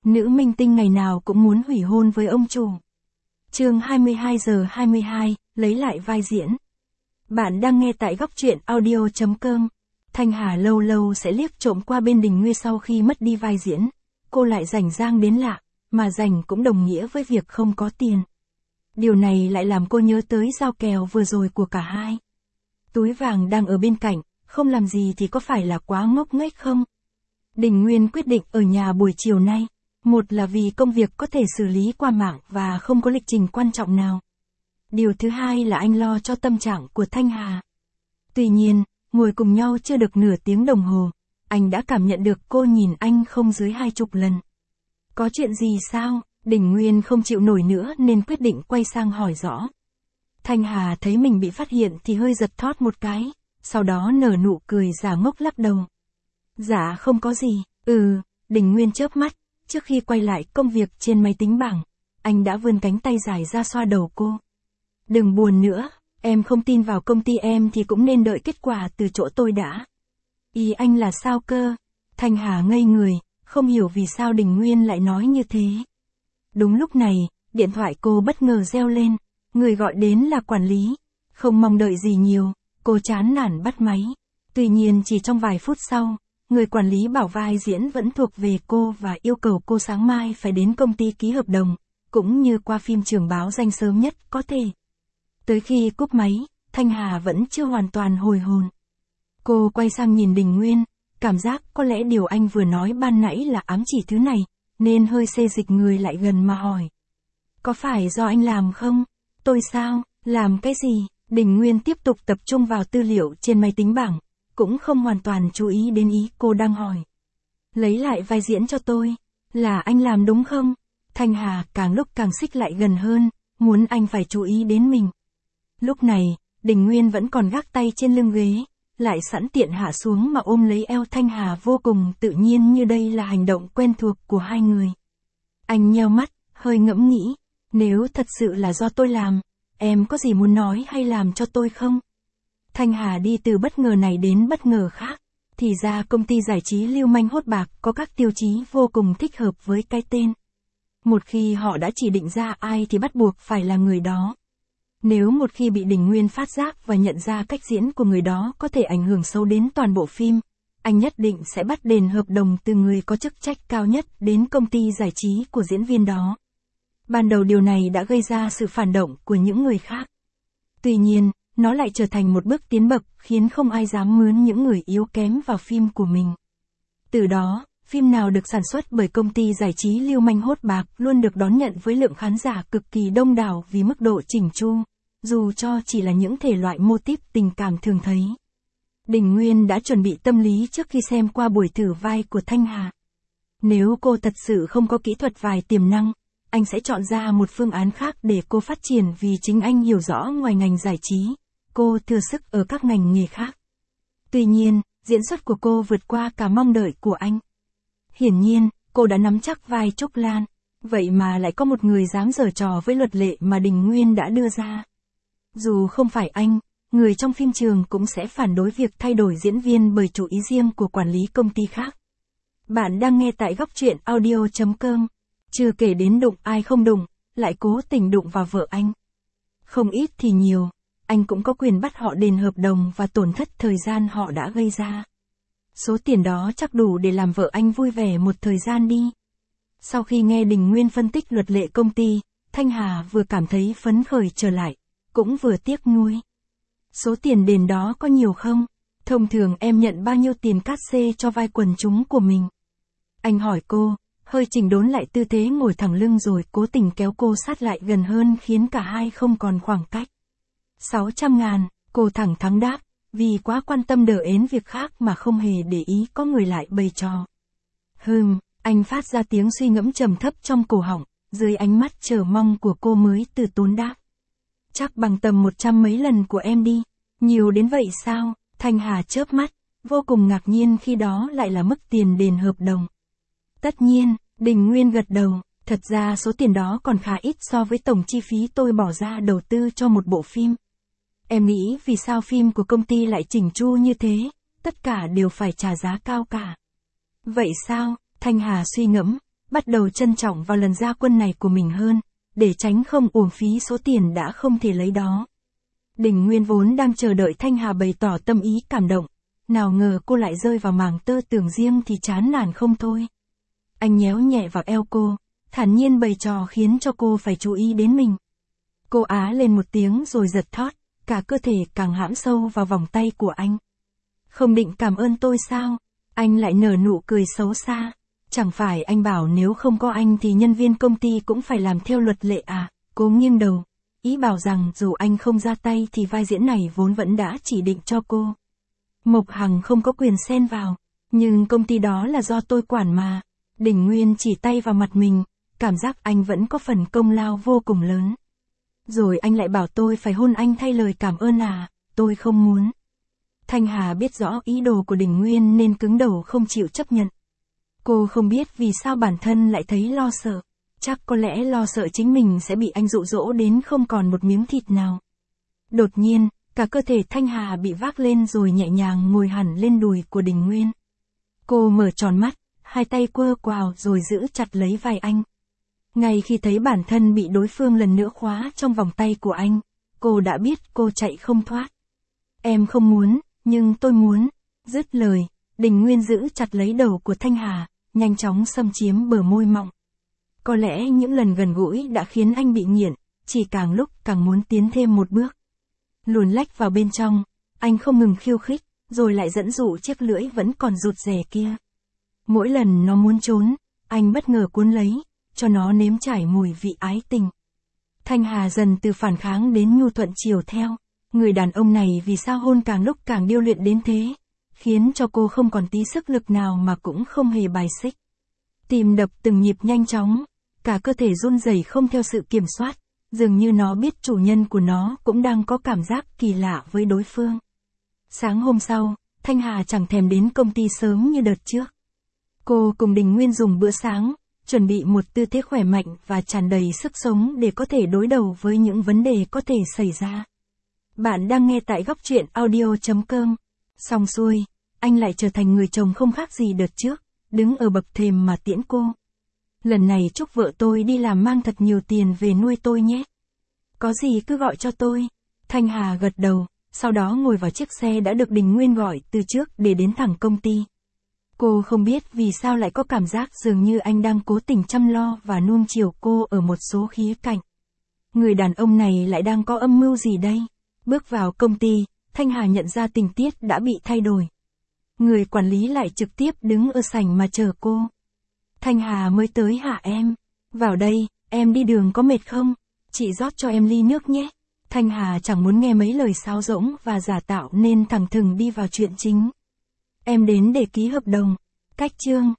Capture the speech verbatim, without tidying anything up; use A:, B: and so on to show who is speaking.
A: nữ minh tinh ngày nào cũng muốn hủy hôn với ông chủ. Chương hai mươi hai giờ hai mươi hai, lấy lại vai diễn. Bạn đang nghe tại góc truyện audio chấm com. Thanh Hà lâu lâu sẽ liếc trộm qua bên Đình Nguyên sau khi mất đi vai diễn. Cô lại rảnh rang đến lạ, mà rảnh cũng đồng nghĩa với việc không có tiền. Điều này lại làm cô nhớ tới giao kèo vừa rồi của cả hai. Túi vàng đang ở bên cạnh, không làm gì thì có phải là quá ngốc nghếch không? Đình Nguyên quyết định ở nhà buổi chiều nay. Một là vì công việc có thể xử lý qua mạng và không có lịch trình quan trọng nào. Điều thứ hai là anh lo cho tâm trạng của Thanh Hà. Tuy nhiên, ngồi cùng nhau chưa được nửa tiếng đồng hồ, anh đã cảm nhận được cô nhìn anh không dưới hai chục lần. Có chuyện gì sao? Đình Nguyên không chịu nổi nữa nên quyết định quay sang hỏi rõ. Thanh Hà thấy mình bị phát hiện thì hơi giật thót một cái, sau đó nở nụ cười giả ngốc lắc đầu. Dạ không có gì, ừ, Đình Nguyên chớp mắt, trước khi quay lại công việc trên máy tính bảng, anh đã vươn cánh tay dài ra xoa đầu cô. Đừng buồn nữa, em không tin vào công ty em thì cũng nên đợi kết quả từ chỗ tôi đã. Ý anh là sao cơ? Thanh Hà ngây người, không hiểu vì sao Đình Nguyên lại nói như thế. Đúng lúc này, điện thoại cô bất ngờ reo lên, người gọi đến là quản lý. Không mong đợi gì nhiều, cô chán nản bắt máy. Tuy nhiên chỉ trong vài phút sau, người quản lý bảo vai diễn vẫn thuộc về cô và yêu cầu cô sáng mai phải đến công ty ký hợp đồng, cũng như qua phim trường báo danh sớm nhất có thể. Tới khi cúp máy, Thanh Hà vẫn chưa hoàn toàn hồi hồn. Cô quay sang nhìn Đình Nguyên, cảm giác có lẽ điều anh vừa nói ban nãy là ám chỉ thứ này, nên hơi xê dịch người lại gần mà hỏi. Có phải do anh làm không? Tôi sao? Làm cái gì? Đình Nguyên tiếp tục tập trung vào tư liệu trên máy tính bảng, cũng không hoàn toàn chú ý đến ý cô đang hỏi. Lấy lại vai diễn cho tôi, là anh làm đúng không? Thanh Hà càng lúc càng xích lại gần hơn, muốn anh phải chú ý đến mình. Lúc này, Đình Nguyên vẫn còn gác tay trên lưng ghế, lại sẵn tiện hạ xuống mà ôm lấy eo Thanh Hà vô cùng tự nhiên như đây là hành động quen thuộc của hai người. Anh nheo mắt, hơi ngẫm nghĩ, nếu thật sự là do tôi làm, em có gì muốn nói hay làm cho tôi không? Thanh Hà đi từ bất ngờ này đến bất ngờ khác, thì ra công ty giải trí lưu manh hốt bạc có các tiêu chí vô cùng thích hợp với cái tên. Một khi họ đã chỉ định ra ai thì bắt buộc phải là người đó. Nếu một khi bị Đình Nguyên phát giác và nhận ra cách diễn của người đó có thể ảnh hưởng sâu đến toàn bộ phim, anh nhất định sẽ bắt đền hợp đồng từ người có chức trách cao nhất đến công ty giải trí của diễn viên đó. Ban đầu điều này đã gây ra sự phản động của những người khác. Tuy nhiên, nó lại trở thành một bước tiến bậc khiến không ai dám mướn những người yếu kém vào phim của mình. Từ đó, phim nào được sản xuất bởi công ty giải trí lưu manh hốt bạc luôn được đón nhận với lượng khán giả cực kỳ đông đảo vì mức độ chỉnh chu, dù cho chỉ là những thể loại mô típ tình cảm thường thấy. Đình Nguyên đã chuẩn bị tâm lý trước khi xem qua buổi thử vai của Thanh Hà. Nếu cô thật sự không có kỹ thuật vai tiềm năng, anh sẽ chọn ra một phương án khác để cô phát triển vì chính anh hiểu rõ ngoài ngành giải trí, cô thừa sức ở các ngành nghề khác. Tuy nhiên, diễn xuất của cô vượt qua cả mong đợi của anh. Hiển nhiên, cô đã nắm chắc vai Trúc Lan, vậy mà lại có một người dám giở trò với luật lệ mà Đình Nguyên đã đưa ra. Dù không phải anh, người trong phim trường cũng sẽ phản đối việc thay đổi diễn viên bởi chủ ý riêng của quản lý công ty khác. Bạn đang nghe tại góc truyện audio chấm com. Chưa kể đến đụng ai không đụng, lại cố tình đụng vào vợ anh. Không ít thì nhiều, anh cũng có quyền bắt họ đền hợp đồng và tổn thất thời gian họ đã gây ra. Số tiền đó chắc đủ để làm vợ anh vui vẻ một thời gian đi. Sau khi nghe Đình Nguyên phân tích luật lệ công ty, Thanh Hà vừa cảm thấy phấn khởi trở lại, cũng vừa tiếc nuối. Số tiền đền đó có nhiều không? Thông thường em nhận bao nhiêu tiền cát xê cho vai quần chúng của mình? Anh hỏi cô, hơi chỉnh đốn lại tư thế ngồi thẳng lưng rồi cố tình kéo cô sát lại gần hơn khiến cả hai không còn khoảng cách. sáu trăm ngàn, cô thẳng thắn đáp, vì quá quan tâm đờ ến việc khác mà không hề để ý có người lại bày trò. Hừm, anh phát ra tiếng suy ngẫm trầm thấp trong cổ họng, dưới ánh mắt chờ mong của cô mới từ tốn đáp. Chắc bằng tầm một trăm mấy lần của em đi. Nhiều đến vậy sao? Thanh Hà chớp mắt, vô cùng ngạc nhiên khi đó lại là mức tiền đền hợp đồng. Tất nhiên, Đình Nguyên gật đầu, thật ra số tiền đó còn khá ít so với tổng chi phí tôi bỏ ra đầu tư cho một bộ phim. Em nghĩ vì sao phim của công ty lại chỉnh chu như thế, tất cả đều phải trả giá cao cả. Vậy sao? Thanh Hà suy ngẫm, bắt đầu trân trọng vào lần ra quân này của mình hơn, để tránh không uổng phí số tiền đã không thể lấy đó. Đình Nguyên vốn đang chờ đợi Thanh Hà bày tỏ tâm ý cảm động, nào ngờ cô lại rơi vào màng tơ tưởng riêng thì chán nản không thôi. Anh nhéo nhẹ vào eo cô, thản nhiên bày trò khiến cho cô phải chú ý đến mình. Cô á lên một tiếng rồi giật thót, cả cơ thể càng hãm sâu vào vòng tay của anh. Không định cảm ơn tôi sao? Anh lại nở nụ cười xấu xa. Chẳng phải anh bảo nếu không có anh thì nhân viên công ty cũng phải làm theo luật lệ à? Cô nghiêng đầu, ý bảo rằng dù anh không ra tay thì vai diễn này vốn vẫn đã chỉ định cho cô. Mộc Hằng không có quyền xen vào, nhưng công ty đó là do tôi quản mà. Đình Nguyên chỉ tay vào mặt mình, cảm giác anh vẫn có phần công lao vô cùng lớn. Rồi anh lại bảo tôi phải hôn anh thay lời cảm ơn à, tôi không muốn. Thanh Hà biết rõ ý đồ của Đình Nguyên nên cứng đầu không chịu chấp nhận. Cô không biết vì sao bản thân lại thấy lo sợ, chắc có lẽ lo sợ chính mình sẽ bị anh dụ dỗ đến không còn một miếng thịt nào. Đột nhiên, cả cơ thể Thanh Hà bị vác lên rồi nhẹ nhàng ngồi hẳn lên đùi của Đình Nguyên. Cô mở tròn mắt, hai tay quơ quào rồi giữ chặt lấy vai anh. Ngay khi thấy bản thân bị đối phương lần nữa khóa trong vòng tay của anh, cô đã biết cô chạy không thoát. Em không muốn, nhưng tôi muốn. Dứt lời, Đình Nguyên giữ chặt lấy đầu của Thanh Hà, nhanh chóng xâm chiếm bờ môi mọng. Có lẽ những lần gần gũi đã khiến anh bị nghiện, chỉ càng lúc càng muốn tiến thêm một bước. Luồn lách vào bên trong, anh không ngừng khiêu khích, rồi lại dẫn dụ chiếc lưỡi vẫn còn rụt rè kia. Mỗi lần nó muốn trốn, anh bất ngờ cuốn lấy, cho nó nếm trải mùi vị ái tình. Thanh Hà dần từ phản kháng đến nhu thuận chiều theo. Người đàn ông này vì sao hôn càng lúc càng điêu luyện đến thế, khiến cho cô không còn tí sức lực nào mà cũng không hề bài xích. Tim đập từng nhịp nhanh chóng, cả cơ thể run rẩy không theo sự kiểm soát, dường như nó biết chủ nhân của nó cũng đang có cảm giác kỳ lạ với đối phương. Sáng hôm sau, Thanh Hà chẳng thèm đến công ty sớm như đợt trước. Cô cùng Đình Nguyên dùng bữa sáng, chuẩn bị một tư thế khỏe mạnh và tràn đầy sức sống để có thể đối đầu với những vấn đề có thể xảy ra. Bạn đang nghe tại góc truyện audio chấm com. Xong xuôi, anh lại trở thành người chồng không khác gì đợt trước, đứng ở bậc thềm mà tiễn cô. Lần này chúc vợ tôi đi làm mang thật nhiều tiền về nuôi tôi nhé. Có gì cứ gọi cho tôi. Thanh Hà gật đầu, sau đó ngồi vào chiếc xe đã được Đình Nguyên gọi từ trước để đến thẳng công ty. Cô không biết vì sao lại có cảm giác dường như anh đang cố tình chăm lo và nuông chiều cô ở một số khía cạnh. Người đàn ông này lại đang có âm mưu gì đây? Bước vào công ty, Thanh Hà nhận ra tình tiết đã bị thay đổi. Người quản lý lại trực tiếp đứng ở sảnh mà chờ cô. Thanh Hà mới tới hả em? Vào đây, em đi đường có mệt không? Chị rót cho em ly nước nhé. Thanh Hà chẳng muốn nghe mấy lời sáo rỗng và giả tạo nên thẳng thừng đi vào chuyện chính. Em đến để ký hợp đồng. Cách chương.